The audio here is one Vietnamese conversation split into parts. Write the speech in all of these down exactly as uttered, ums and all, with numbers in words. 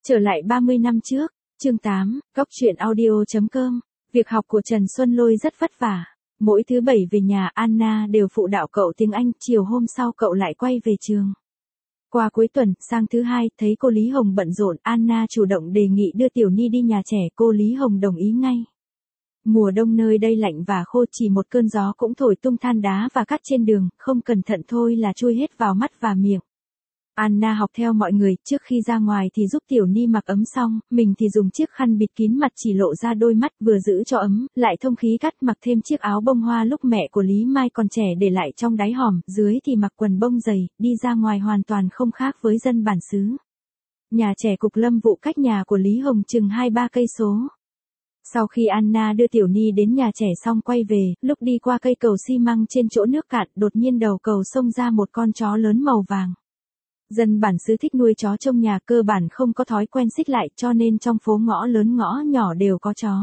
Trở lại ba mươi năm trước, chương tám, góc truyện audio chấm com. Việc học của Trần Xuân Lôi rất vất vả. Mỗi thứ bảy về nhà Anna đều phụ đạo cậu tiếng Anh, chiều hôm sau cậu lại quay về trường. Qua cuối tuần, sang thứ hai, thấy cô Lý Hồng bận rộn, Anna chủ động đề nghị đưa Tiểu Ni đi nhà trẻ, cô Lý Hồng đồng ý ngay. Mùa đông nơi đây lạnh và khô, chỉ một cơn gió cũng thổi tung than đá và cát trên đường, không cẩn thận thôi là chui hết vào mắt và miệng. Anna học theo mọi người, trước khi ra ngoài thì giúp Tiểu Ni mặc ấm xong, mình thì dùng chiếc khăn bịt kín mặt chỉ lộ ra đôi mắt, vừa giữ cho ấm, lại thông khí cắt, mặc thêm chiếc áo bông hoa lúc mẹ của Lý Mai còn trẻ để lại trong đáy hòm, dưới thì mặc quần bông dày, đi ra ngoài hoàn toàn không khác với dân bản xứ. Nhà trẻ Cục Lâm vụ cách nhà của Lý Hồng chừng hai ba cây số. Sau khi Anna đưa Tiểu Ni đến nhà trẻ xong quay về, lúc đi qua cây cầu xi măng trên chỗ nước cạn, đột nhiên đầu cầu xông ra một con chó lớn màu vàng. Dân bản xứ thích nuôi chó trong nhà, cơ bản không có thói quen xích lại, cho nên trong phố ngõ lớn ngõ nhỏ đều có chó.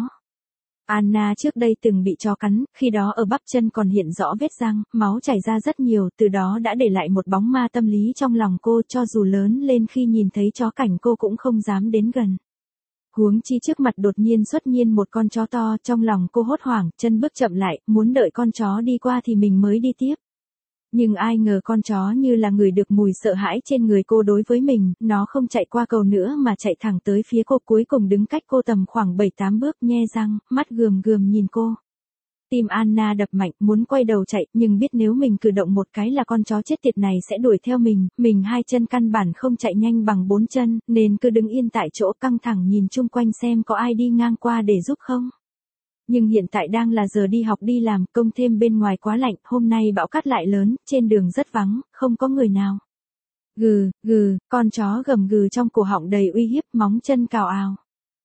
Anna trước đây từng bị chó cắn, khi đó ở bắp chân còn hiện rõ vết răng, máu chảy ra rất nhiều, từ đó đã để lại một bóng ma tâm lý trong lòng cô, cho dù lớn lên khi nhìn thấy chó cảnh cô cũng không dám đến gần. Huống chi trước mặt đột nhiên xuất nhiên một con chó to, trong lòng cô hốt hoảng, chân bước chậm lại, muốn đợi con chó đi qua thì mình mới đi tiếp. Nhưng ai ngờ con chó như là người được mùi sợ hãi trên người cô đối với mình, nó không chạy qua cầu nữa mà chạy thẳng tới phía cô, cuối cùng đứng cách cô tầm khoảng bảy tám bước, nhe răng, mắt gườm gườm nhìn cô. Tim Anna đập mạnh, muốn quay đầu chạy, nhưng biết nếu mình cử động một cái là con chó chết tiệt này sẽ đuổi theo mình, mình hai chân căn bản không chạy nhanh bằng bốn chân, nên cứ đứng yên tại chỗ căng thẳng nhìn chung quanh xem có ai đi ngang qua để giúp không. Nhưng hiện tại đang là giờ đi học đi làm, công thêm bên ngoài quá lạnh, hôm nay bão cát lại lớn, trên đường rất vắng, không có người nào. Gừ, gừ, con chó gầm gừ trong cổ họng đầy uy hiếp, móng chân cào ào.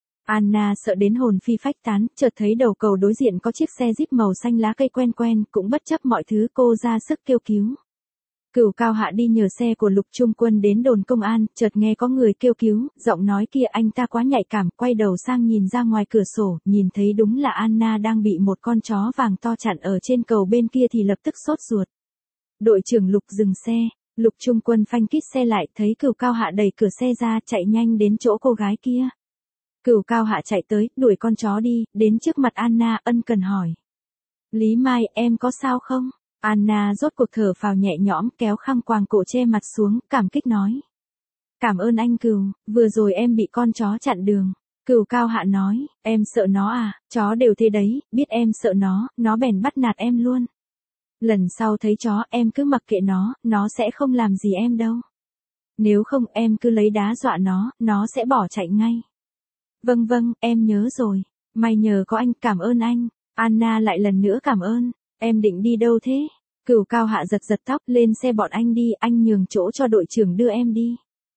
Anna sợ đến hồn phi phách tán, chợt thấy đầu cầu đối diện có chiếc xe Jeep màu xanh lá cây quen quen, cũng bất chấp mọi thứ cô ra sức kêu cứu. Cửu Cao Hạ đi nhờ xe của Lục Trung Quân đến đồn công an, chợt nghe có người kêu cứu, giọng nói kia anh ta quá nhạy cảm, quay đầu sang nhìn ra ngoài cửa sổ, nhìn thấy đúng là Anna đang bị một con chó vàng to chặn ở trên cầu bên kia thì lập tức sốt ruột. Đội trưởng Lục dừng xe, Lục Trung Quân phanh kít xe lại, thấy Cửu Cao Hạ đẩy cửa xe ra, chạy nhanh đến chỗ cô gái kia. Cửu Cao Hạ chạy tới, đuổi con chó đi, đến trước mặt Anna, ân cần hỏi. Lý Mai, em có sao không? Anna rốt cuộc thở phào nhẹ nhõm, kéo khăn quàng cổ che mặt xuống, cảm kích nói. Cảm ơn anh Cửu, vừa rồi em bị con chó chặn đường. Cửu Cao Hạ nói, em sợ nó à, chó đều thế đấy, biết em sợ nó, nó bèn bắt nạt em luôn. Lần sau thấy chó em cứ mặc kệ nó, nó sẽ không làm gì em đâu. Nếu không em cứ lấy đá dọa nó, nó sẽ bỏ chạy ngay. Vâng vâng, em nhớ rồi, may nhờ có anh, cảm ơn anh. Anna lại lần nữa cảm ơn. Em định đi đâu thế? Cửu Cao Hạ giật giật tóc, lên xe bọn anh đi, anh nhường chỗ cho đội trưởng đưa em đi.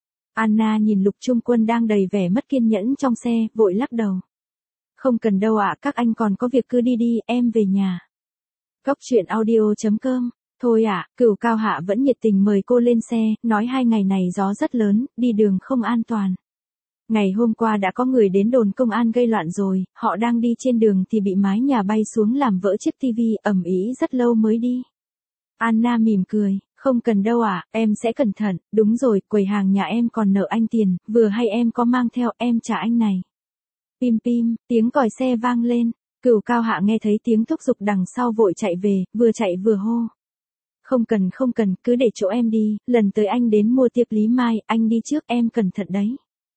Anna nhìn Lục Trung Quân đang đầy vẻ mất kiên nhẫn trong xe, vội lắc đầu. Không cần đâu ạ, các anh còn có việc cứ đi đi, em về nhà. Góc truyện audio chấm com. Thôi ạ, Cửu Cao Hạ vẫn nhiệt tình mời cô lên xe, nói hai ngày này gió rất lớn, đi đường không an toàn. Ngày hôm qua đã có người đến đồn công an gây loạn rồi, họ đang đi trên đường thì bị mái nhà bay xuống làm vỡ chiếc tivi, ầm ĩ rất lâu mới đi. Anna mỉm cười, không cần đâu ạ, em sẽ cẩn thận, đúng rồi, quầy hàng nhà em còn nợ anh tiền, vừa hay em có mang theo, em trả anh này. Pim pim, tiếng còi xe vang lên, Cửu Cao Hạ nghe thấy tiếng thúc giục đằng sau vội chạy về, vừa chạy vừa hô. Không cần không cần, cứ để chỗ em đi, lần tới anh đến mua tiếp Lý Mai, anh đi trước, em cẩn thận đấy.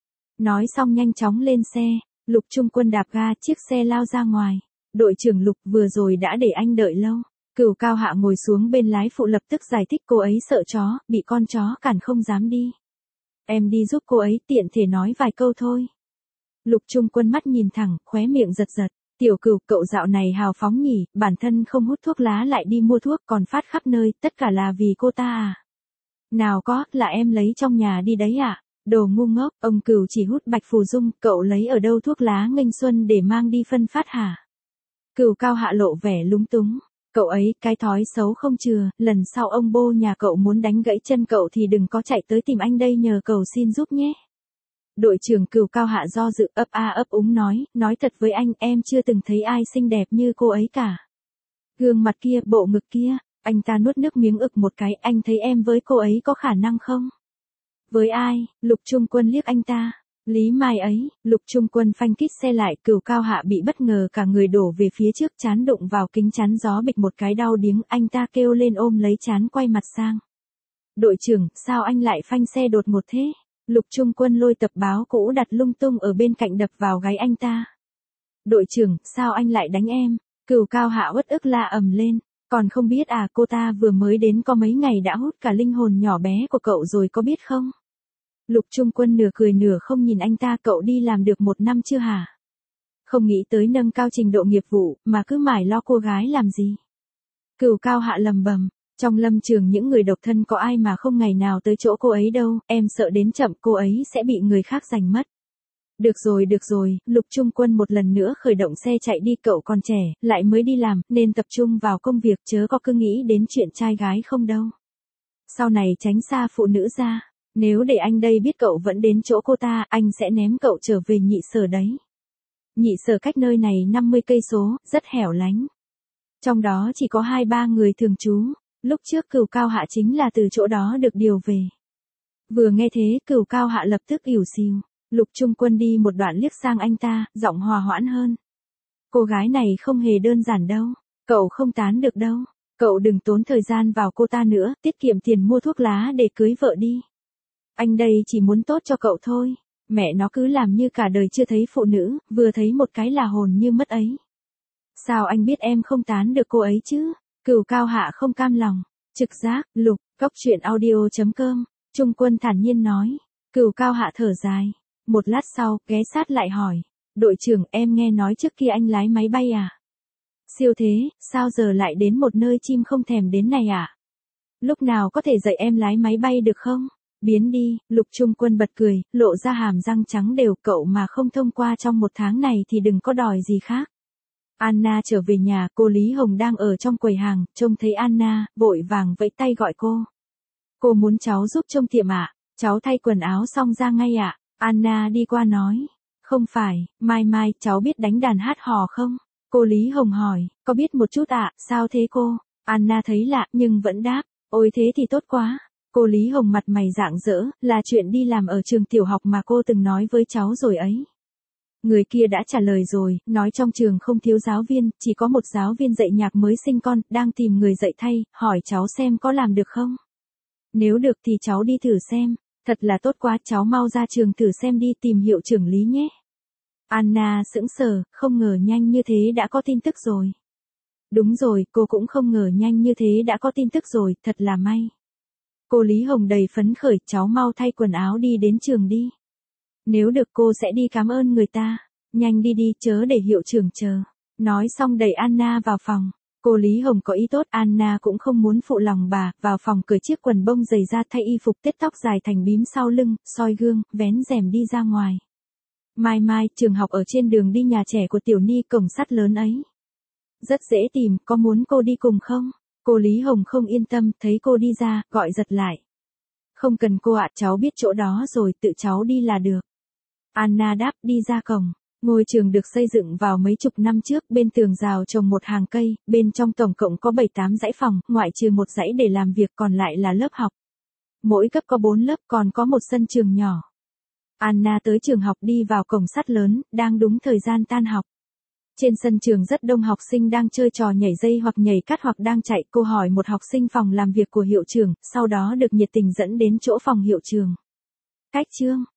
Nói xong nhanh chóng lên xe, Lục Trung Quân đạp ga, chiếc xe lao ra ngoài. Đội trưởng Lục, vừa rồi đã để anh đợi lâu. Cửu Cao Hạ ngồi xuống bên lái phụ lập tức giải thích, cô ấy sợ chó, bị con chó cản không dám đi. Em đi giúp cô ấy, tiện thể nói vài câu thôi. Lục Trung Quân mắt nhìn thẳng, khóe miệng giật giật. Tiểu Cửu, cậu dạo này hào phóng nhỉ, bản thân không hút thuốc lá lại đi mua thuốc còn phát khắp nơi, tất cả là vì cô ta à? Nào có, là em lấy trong nhà đi đấy ạ. À? Đồ ngu ngốc, ông Cửu chỉ hút bạch phù dung, cậu lấy ở đâu thuốc lá nghênh xuân để mang đi phân phát hả? Cửu Cao Hạ lộ vẻ lúng túng, cậu ấy, cái thói xấu không chừa, lần sau ông bô nhà cậu muốn đánh gãy chân cậu thì đừng có chạy tới tìm anh đây nhờ cầu xin giúp nhé. Đội trưởng Cửu Cao Hạ do dự, ấp a ấp úng nói, nói thật với anh, em chưa từng thấy ai xinh đẹp như cô ấy cả. Gương mặt kia, bộ ngực kia, anh ta nuốt nước miếng ực một cái, anh thấy em với cô ấy có khả năng không? Với ai? Lục Trung Quân liếc anh ta. Lý Mai ấy, Lục Trung Quân phanh kít xe lại, Cửu Cao Hạ bị bất ngờ cả người đổ về phía trước, trán đụng vào kính chắn gió bịch một cái đau điếng, anh ta kêu lên ôm lấy trán quay mặt sang. Đội trưởng, sao anh lại phanh xe đột ngột thế? Lục Trung Quân lôi tập báo cũ đặt lung tung ở bên cạnh đập vào gáy anh ta. Đội trưởng, sao anh lại đánh em? Cửu Cao Hạ uất ức la ầm lên. Còn không biết à, cô ta vừa mới đến có mấy ngày đã hút cả linh hồn nhỏ bé của cậu rồi có biết không? Lục Trung Quân nửa cười nửa không nhìn anh ta, cậu đi làm được một năm chưa hả? Không nghĩ tới nâng cao trình độ nghiệp vụ, mà cứ mải lo cô gái làm gì? Cửu Cao Hạ lầm bầm, trong lâm trường những người độc thân có ai mà không ngày nào tới chỗ cô ấy đâu, em sợ đến chậm cô ấy sẽ bị người khác giành mất. Được rồi được rồi, Lục Trung Quân một lần nữa khởi động xe chạy đi, cậu còn trẻ, lại mới đi làm, nên tập trung vào công việc chớ có cứ nghĩ đến chuyện trai gái không đâu. Sau này tránh xa phụ nữ ra, nếu để anh đây biết cậu vẫn đến chỗ cô ta, anh sẽ ném cậu trở về nhị sở đấy. Nhị sở cách nơi này năm mươi cây số, rất hẻo lánh. Trong đó chỉ có hai ba người thường trú, lúc trước Cửu Cao Hạ chính là từ chỗ đó được điều về. Vừa nghe thế, Cửu Cao Hạ lập tức ỉu xìu. Lục Trung Quân đi một đoạn liếc sang anh ta, giọng hòa hoãn hơn. Cô gái này không hề đơn giản đâu, cậu không tán được đâu, cậu đừng tốn thời gian vào cô ta nữa, tiết kiệm tiền mua thuốc lá để cưới vợ đi. Anh đây chỉ muốn tốt cho cậu thôi, mẹ nó cứ làm như cả đời chưa thấy phụ nữ, vừa thấy một cái là hồn như mất ấy. Sao anh biết em không tán được cô ấy chứ? Cửu Cao Hạ không cam lòng. Trực giác, Lục, Cóc Truyện Audio chấm com, Trung Quân thản nhiên nói. Cửu Cao Hạ thở dài. Một lát sau, ghé sát lại hỏi. Đội trưởng, em nghe nói trước kia anh lái máy bay à? Siêu thế, sao giờ lại đến một nơi chim không thèm đến này à? Lúc nào có thể dạy em lái máy bay được không? Biến đi, Lục Trung Quân bật cười, lộ ra hàm răng trắng đều, cậu mà không thông qua trong một tháng này thì đừng có đòi gì khác. Anna trở về nhà, cô Lý Hồng đang ở trong quầy hàng, trông thấy Anna, vội vàng vẫy tay gọi cô. Cô muốn cháu giúp trông tiệm ạ? À? Cháu thay quần áo xong ra ngay ạ. À? Anna đi qua nói. Không phải, Mai Mai, cháu biết đánh đàn hát hò không? Cô Lý Hồng hỏi, có biết một chút ạ, à? Sao thế cô? Anna thấy lạ, nhưng vẫn đáp, ôi thế thì tốt quá. Cô Lý Hồng mặt mày rạng rỡ, là chuyện đi làm ở trường tiểu học mà cô từng nói với cháu rồi ấy. Người kia đã trả lời rồi, nói trong trường không thiếu giáo viên, chỉ có một giáo viên dạy nhạc mới sinh con, đang tìm người dạy thay, hỏi cháu xem có làm được không? Nếu được thì cháu đi thử xem, thật là tốt quá, cháu mau ra trường thử xem đi, tìm hiệu trưởng Lý nhé. Anna sững sờ, không ngờ nhanh như thế đã có tin tức rồi. Đúng rồi, cô cũng không ngờ nhanh như thế đã có tin tức rồi, thật là may. Cô Lý Hồng đầy phấn khởi, cháu mau thay quần áo đi đến trường đi. Nếu được cô sẽ đi cảm ơn người ta. Nhanh đi đi, chớ để hiệu trưởng chờ. Nói xong đẩy Anna vào phòng. Cô Lý Hồng có ý tốt, Anna cũng không muốn phụ lòng bà, vào phòng cởi chiếc quần bông dày ra, thay y phục tết tóc dài thành bím sau lưng, soi gương, vén rèm đi ra ngoài. Mai Mai, trường học ở trên đường đi nhà trẻ của Tiểu Ni, cổng sắt lớn ấy. Rất dễ tìm, có muốn cô đi cùng không? Cô Lý Hồng không yên tâm, thấy cô đi ra, gọi giật lại. Không cần cô ạ, cháu biết chỗ đó rồi, tự cháu đi là được. Anna đáp, đi ra cổng. Ngôi trường được xây dựng vào mấy chục năm trước, bên tường rào trồng một hàng cây, bên trong tổng cộng có bảy tám dãy phòng, ngoại trừ một dãy để làm việc, còn lại là lớp học. Mỗi cấp có bốn lớp, còn có một sân trường nhỏ. Anna tới trường học đi vào cổng sắt lớn, đang đúng thời gian tan học. Trên sân trường rất đông học sinh đang chơi trò nhảy dây hoặc nhảy cát hoặc đang chạy, cô hỏi một học sinh phòng làm việc của hiệu trưởng, sau đó được nhiệt tình dẫn đến chỗ phòng hiệu trưởng. Cách chương